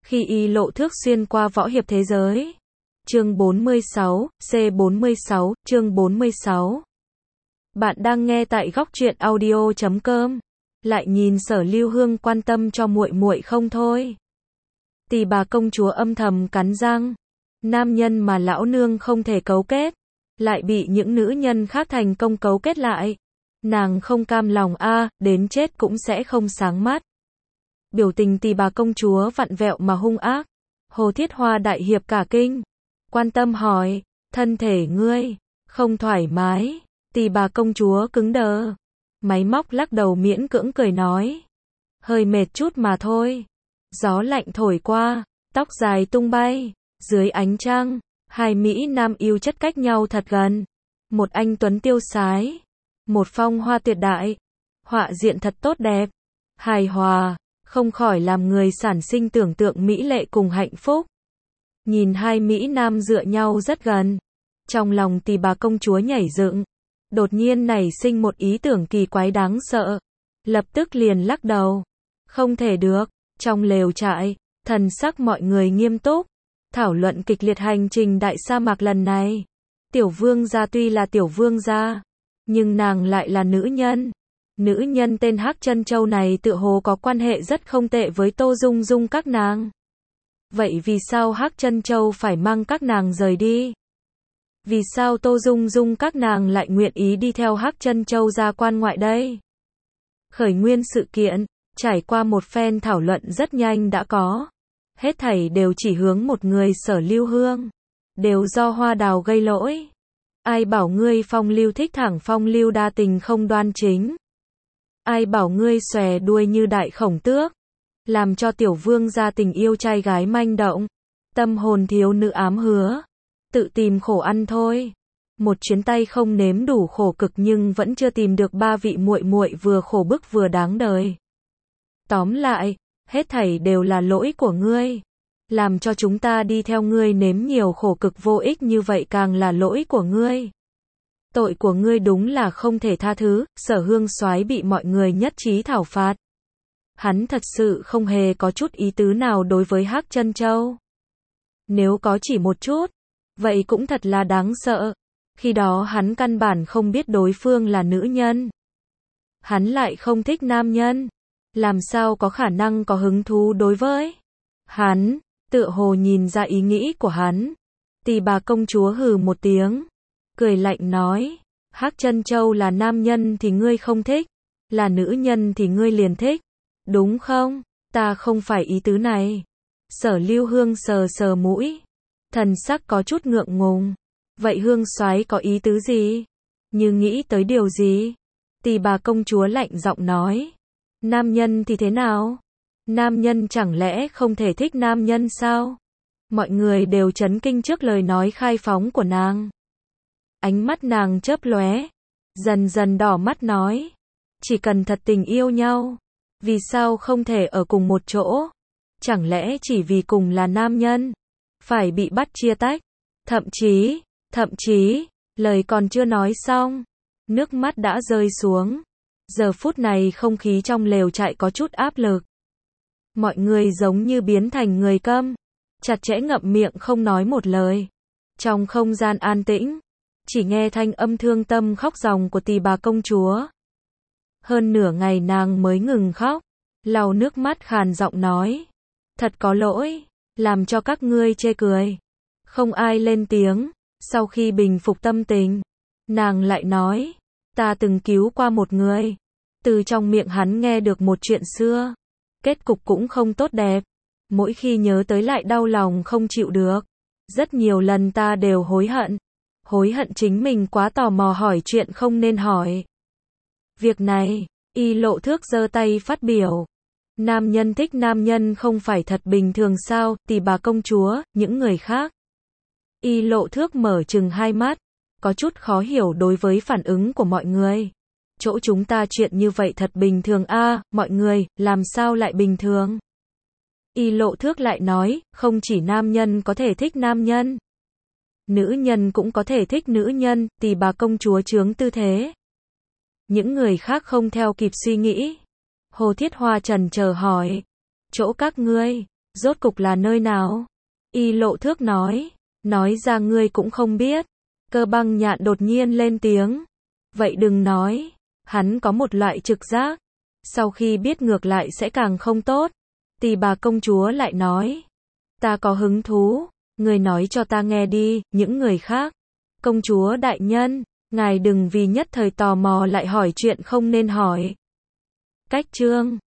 Khi Y Lộ Thước xuyên qua võ hiệp thế giới. Chương 46, C46, chương 46. Bạn đang nghe tại góc truyện audio.com. Lại nhìn Sở Lưu Hương quan tâm cho muội muội không thôi. Tỷ bà công chúa âm thầm cắn răng. Nam nhân mà lão nương không thể cấu kết, lại bị những nữ nhân khác thành công cấu kết lại. Nàng không cam lòng đến chết cũng sẽ không sáng mắt. Biểu tình tỷ bà công chúa vặn vẹo mà hung ác. Hồ Thiết Hoa đại hiệp cả kinh, quan tâm hỏi, thân thể ngươi không thoải mái? Tỷ bà công chúa cứng đờ, máy móc lắc đầu miễn cưỡng cười nói, hơi mệt chút mà thôi. Gió lạnh thổi qua, tóc dài tung bay, dưới ánh trăng, hai Mỹ Nam yêu chất cách nhau thật gần. Một anh tuấn tiêu sái, một phong hoa tuyệt đại, họa diện thật tốt đẹp, hài hòa, không khỏi làm người sản sinh tưởng tượng mỹ lệ cùng hạnh phúc. Nhìn hai Mỹ Nam dựa nhau rất gần, trong lòng tỷ bà công chúa nhảy dựng, đột nhiên nảy sinh một ý tưởng kỳ quái đáng sợ, lập tức liền lắc đầu, không thể được. Trong lều trại, thần sắc mọi người nghiêm túc, thảo luận kịch liệt hành trình đại sa mạc lần này. Tiểu vương gia tuy là tiểu vương gia, nhưng nàng lại là nữ nhân. Nữ nhân tên Hắc Chân Châu này tựa hồ có quan hệ rất không tệ với Tô Dung Dung các nàng. Vậy vì sao Hắc Chân Châu phải mang các nàng rời đi? Vì sao Tô Dung Dung các nàng lại nguyện ý đi theo Hắc Chân Châu ra quan ngoại đây? Khởi nguyên sự kiện, trải qua một phen thảo luận rất nhanh đã có. Hết thảy đều chỉ hướng một người, Sở Lưu Hương. Đều do Hoa Đào gây lỗi. Ai bảo ngươi phong lưu thích thẳng, phong lưu đa tình không đoan chính. Ai bảo ngươi xòe đuôi như đại khổng tước, làm cho tiểu vương gia tình yêu trai gái manh động, tâm hồn thiếu nữ ám hứa, tự tìm khổ ăn thôi. Một chuyến tay không nếm đủ khổ cực nhưng vẫn chưa tìm được ba vị muội muội vừa khổ bức vừa đáng đời. Tóm lại, hết thảy đều là lỗi của ngươi. Làm cho chúng ta đi theo ngươi nếm nhiều khổ cực vô ích như vậy càng là lỗi của ngươi. Tội của ngươi đúng là không thể tha thứ. Sở Hương Soái bị mọi người nhất trí thảo phạt. Hắn thật sự không hề có chút ý tứ nào đối với Hắc Chân Châu. Nếu có chỉ một chút, vậy cũng thật là đáng sợ. Khi đó hắn căn bản không biết đối phương là nữ nhân. Hắn lại không thích nam nhân, làm sao có khả năng có hứng thú đối với hắn? Tựa hồ nhìn ra ý nghĩ của hắn. Tỷ bà công chúa hừ một tiếng, cười lạnh nói, Hắc Chân Châu là nam nhân thì ngươi không thích, là nữ nhân thì ngươi liền thích, đúng không? Ta không phải ý tứ này. Sở Lưu Hương sờ sờ mũi, thần sắc có chút ngượng ngùng. Vậy Hương Soái có ý tứ gì? Như nghĩ tới điều gì? Tỷ bà công chúa lạnh giọng nói, nam nhân thì thế nào? Nam nhân chẳng lẽ không thể thích nam nhân sao? Mọi người đều chấn kinh trước lời nói khai phóng của nàng. Ánh mắt nàng chớp lóe, dần dần đỏ mắt nói, chỉ cần thật tình yêu nhau, vì sao không thể ở cùng một chỗ? Chẳng lẽ chỉ vì cùng là nam nhân, phải bị bắt chia tách? Thậm chí, lời còn chưa nói xong, nước mắt đã rơi xuống. Giờ phút này không khí trong lều trại có chút áp lực. Mọi người giống như biến thành người câm, chặt chẽ ngậm miệng không nói một lời. Trong không gian an tĩnh, chỉ nghe thanh âm thương tâm khóc ròng của tỷ bà công chúa. Hơn nửa ngày nàng mới ngừng khóc, lau nước mắt khàn giọng nói, thật có lỗi, làm cho các ngươi chê cười. Không ai lên tiếng. Sau khi bình phục tâm tình, nàng lại nói, ta từng cứu qua một người. Từ trong miệng hắn nghe được một chuyện xưa. Kết cục cũng không tốt đẹp. Mỗi khi nhớ tới lại đau lòng không chịu được. Rất nhiều lần ta đều hối hận. Hối hận chính mình quá tò mò hỏi chuyện không nên hỏi. Việc này, Y Lộ Thước giơ tay phát biểu. Nam nhân thích nam nhân không phải thật bình thường sao? Tỷ bà công chúa, những người khác. Y Lộ Thước mở trừng hai mắt, có chút khó hiểu đối với phản ứng của mọi người. Chỗ chúng ta chuyện như vậy thật bình thường mọi người, làm sao lại bình thường? Y Lộ Thước lại nói, không chỉ nam nhân có thể thích nam nhân, nữ nhân cũng có thể thích nữ nhân. Tỷ bà công chúa chướng tư thế. Những người khác không theo kịp suy nghĩ. Hồ Thiết Hoa chần chờ hỏi, chỗ các ngươi, Rốt cục là nơi nào? Y Lộ Thước nói ra ngươi cũng không biết. Cơ Băng Nhạn đột nhiên lên tiếng. Vậy đừng nói, hắn có một loại trực giác, sau khi biết ngược lại sẽ càng không tốt. Tỳ bà công chúa lại nói, ta có hứng thú, người nói cho ta nghe đi, những người khác. Công chúa đại nhân, ngài đừng vì nhất thời tò mò lại hỏi chuyện không nên hỏi. Cách chương